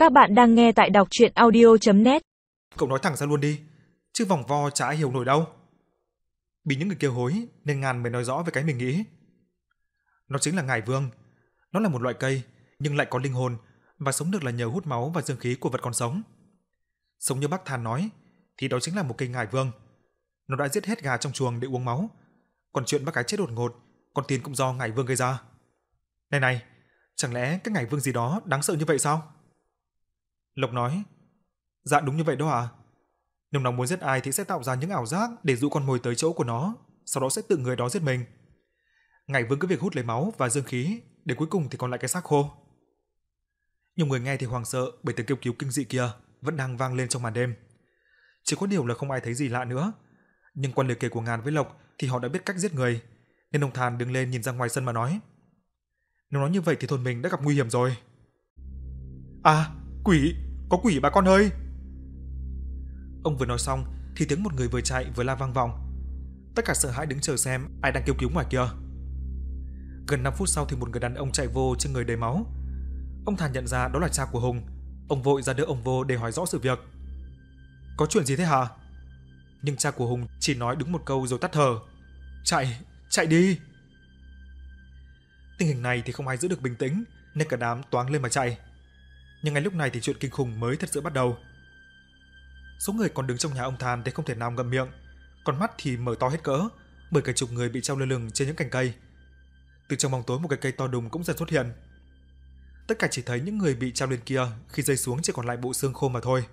Các bạn đang nghe tại đọc truyện audio.net. Cậu nói thẳng ra luôn đi, chứ vòng vo chả ai hiểu nổi đâu. Bị những người kia hối nên Ngàn mới nói rõ về cái mình nghĩ. Nó chính là ngải vương. Nó là một loại cây nhưng lại có linh hồn và sống được là nhờ hút máu và dương khí của vật còn sống. Sống như bác Thàn nói thì đó chính là một cây ngải vương. Nó đã giết hết gà trong chuồng để uống máu. Còn chuyện bác cái chết đột ngột, con tin cũng do ngải vương gây ra. Này này, chẳng lẽ cái ngải vương gì đó đáng sợ như vậy sao? Lộc nói, dạ đúng như vậy đó à. Nếu nó muốn giết ai thì sẽ tạo ra những ảo giác để dụ con mồi tới chỗ của nó, sau đó sẽ tự người đó giết mình. Ngải vương cứ việc hút lấy máu và dương khí, để cuối cùng thì còn lại cái xác khô. Nhiều người nghe thì hoảng sợ bởi tiếng kêu cứu kinh dị kia vẫn đang vang lên trong màn đêm. Chỉ có điều là không ai thấy gì lạ nữa. Nhưng qua lời kể của Ngàn với Lộc thì họ đã biết cách giết người, nên ông Thàn đứng lên nhìn ra ngoài sân mà nói: nếu nói như vậy thì thôn mình đã gặp nguy hiểm rồi. À, quỷ, có quỷ bà con ơi! Ông vừa nói xong thì tiếng một người vừa chạy vừa la vang vọng. Tất cả sợ hãi đứng chờ xem ai đang kêu cứu ngoài kia. Gần 5 phút sau thì một người đàn ông chạy vô trên người đầy máu. Ông Thàn nhận ra đó là cha của Hùng. Ông vội ra đỡ ông vô để hỏi rõ sự việc. Có chuyện gì thế hả? Nhưng cha của Hùng chỉ nói đúng một câu rồi tắt thở. Chạy đi! Tình hình này thì không ai giữ được bình tĩnh nên cả đám toáng lên mà chạy. Nhưng ngay lúc này thì chuyện kinh khủng mới thật sự bắt đầu. Số người còn đứng trong nhà ông Thàn thì không thể nào ngậm miệng, con mắt thì mở to hết cỡ, bởi cả chục người bị treo lơ lửng trên những cành cây. Từ trong bóng tối một cái cây to đùng cũng dần xuất hiện. Tất cả chỉ thấy những người bị treo lên kia khi rơi xuống chỉ còn lại bộ xương khô mà thôi.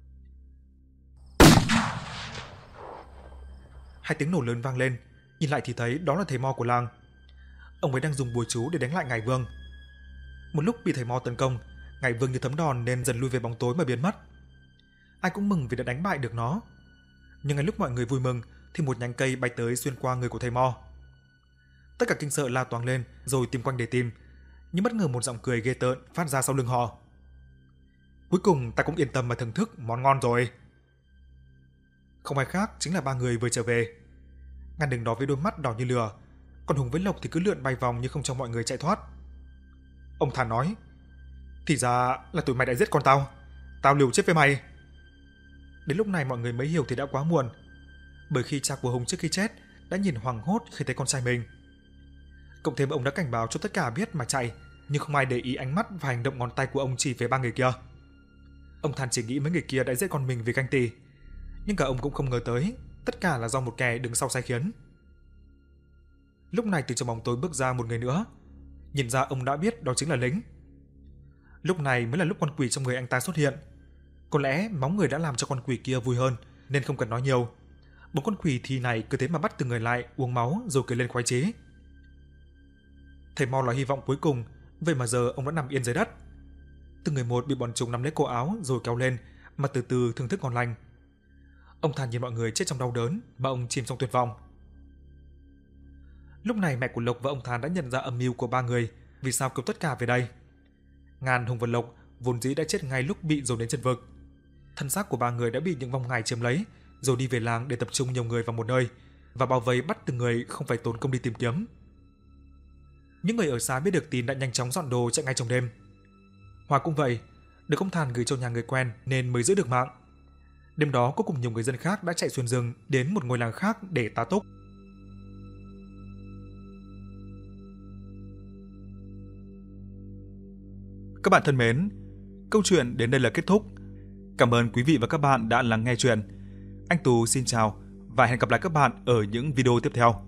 Hai tiếng nổ lớn vang lên, nhìn lại thì thấy đó là thầy Mo của làng. Ông ấy đang dùng bùa chú để đánh lại ngải vương. Một lúc bị thầy Mo tấn công, ngải vương như thấm đòn nên dần lui về bóng tối mà biến mất. Ai cũng mừng vì đã đánh bại được nó. Nhưng ngay lúc mọi người vui mừng thì một nhánh cây bay tới xuyên qua người của thầy Mo. Tất cả kinh sợ la toáng lên rồi tìm quanh để tìm, nhưng bất ngờ một giọng cười ghê tởn phát ra sau lưng họ. Cuối cùng ta cũng yên tâm mà thưởng thức món ngon rồi. Không ai khác chính là ba người vừa trở về. Ngàn đứng đó với đôi mắt đỏ như lửa, còn Hùng với Lộc thì cứ lượn bay vòng như không cho mọi người chạy thoát. Ông Thàn nói, thì ra là tụi mày đã giết con tao liều chết với mày. Đến lúc này mọi người mới hiểu thì đã quá muộn, bởi khi cha của Hùng trước khi chết đã nhìn hoảng hốt khi thấy con trai mình. Cộng thêm ông đã cảnh báo cho tất cả biết mà chạy, nhưng không ai để ý ánh mắt và hành động ngón tay của ông chỉ về ba người kia. Ông Thàn chỉ nghĩ mấy người kia đã giết con mình vì ganh tị, nhưng cả ông cũng không ngờ tới tất cả là do một kẻ đứng sau sai khiến. Lúc này từ trong bóng tối bước ra một người nữa, nhìn ra ông đã biết đó chính là Lính. Lúc này mới là lúc con quỷ trong người anh ta xuất hiện. Có lẽ máu người đã làm cho con quỷ kia vui hơn nên không cần nói nhiều. Bốn con quỷ thì này cứ thế mà bắt từng người lại uống máu rồi cười lên khoái chí. Thầy Mo là hy vọng cuối cùng, vậy mà giờ ông đã nằm yên dưới đất. Từng người một bị bọn chúng nắm lấy cổ áo rồi kéo lên mà từ từ thưởng thức ngon lành. Ông Thàn nhìn mọi người chết trong đau đớn mà ông chìm trong tuyệt vọng. Lúc này mẹ của Lộc và ông Thàn đã nhận ra âm mưu của ba người vì sao cứu tất cả về đây. Ngàn, Hùng và Lộc vốn dĩ đã chết ngay lúc bị dồn đến chân vực. Thân xác của ba người đã bị những vong ngải chiếm lấy, rồi đi về làng để tập trung nhiều người vào một nơi và bao vây bắt từng người không phải tốn công đi tìm kiếm. Những người ở xa biết được tin đã nhanh chóng dọn đồ chạy ngay trong đêm. Hòa cũng vậy, được ông Thàn gửi cho nhà người quen nên mới giữ được mạng. Đêm đó có cùng nhiều người dân khác đã chạy xuyên rừng đến một ngôi làng khác để tá túc. Các bạn thân mến, câu chuyện đến đây là kết thúc. Cảm ơn quý vị và các bạn đã lắng nghe chuyện. Anh Tú xin chào và hẹn gặp lại các bạn ở những video tiếp theo.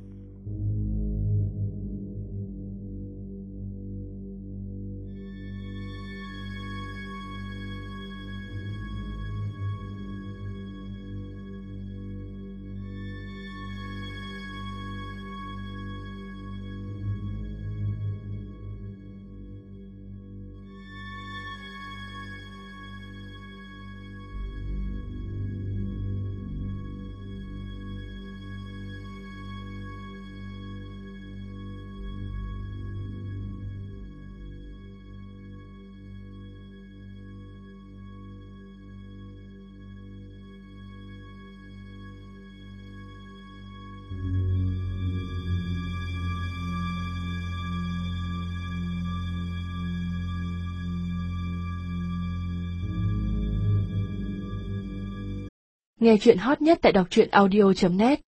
Nghe chuyện hot nhất tại đọc truyện audio.net